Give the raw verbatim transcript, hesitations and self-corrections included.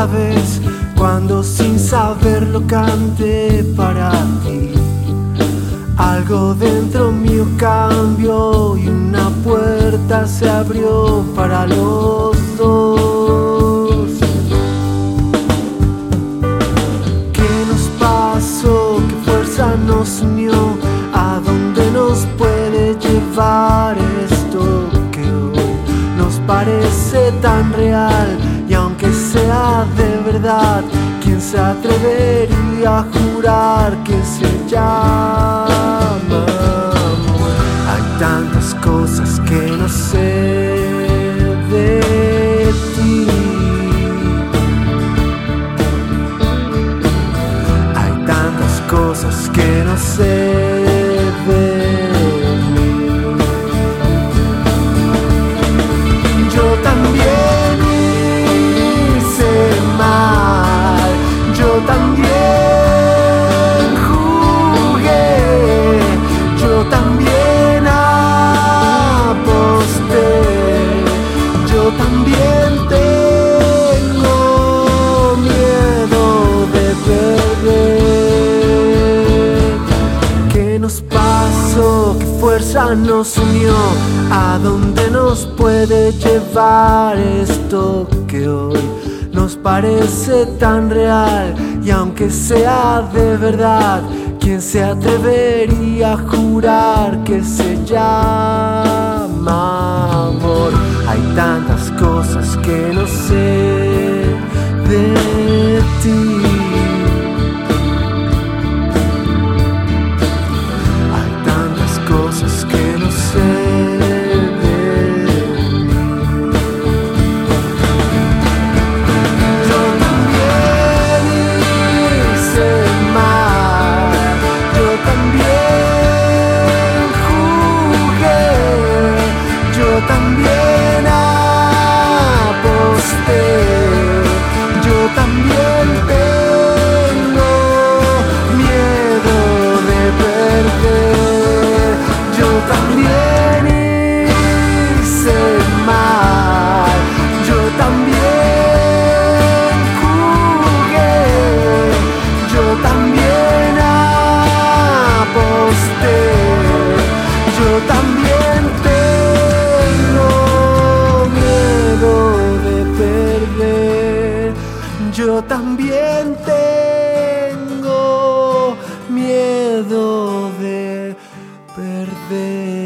vez cuando sin saberlo canté para ti. Algo dentro mío cambió y una puerta se abrió para los dos. ¿Qué nos pasó? ¿Qué fuerza nos unió? ¿A dónde nos puede llevar esto que hoy nos parece tan real? Y aunque sea de verdad, ¿quién se atrevería a jurar que se llama amor? Hay tantas cosas que no sé de ti. Hay tantas cosas que no sé de mí. Yo también hice mal, yo también jugué, yo también aposté, yo también tengo miedo de perder. ¿Qué nos pasó? ¿Qué fuerza nos unió? ¿A dónde nos puede llevar esto que hoy nos parece tan real? Y aunque sea de verdad, ¿quién se atrevería a jurar que se llama amor? Hay tantas cosas que no sé de ti. Hay tantas cosas que no sé. También aposté, yo también tengo miedo de perder, yo también hice mal, yo también jugué, yo también aposté, yo también tengo Yo también tengo miedo de perder.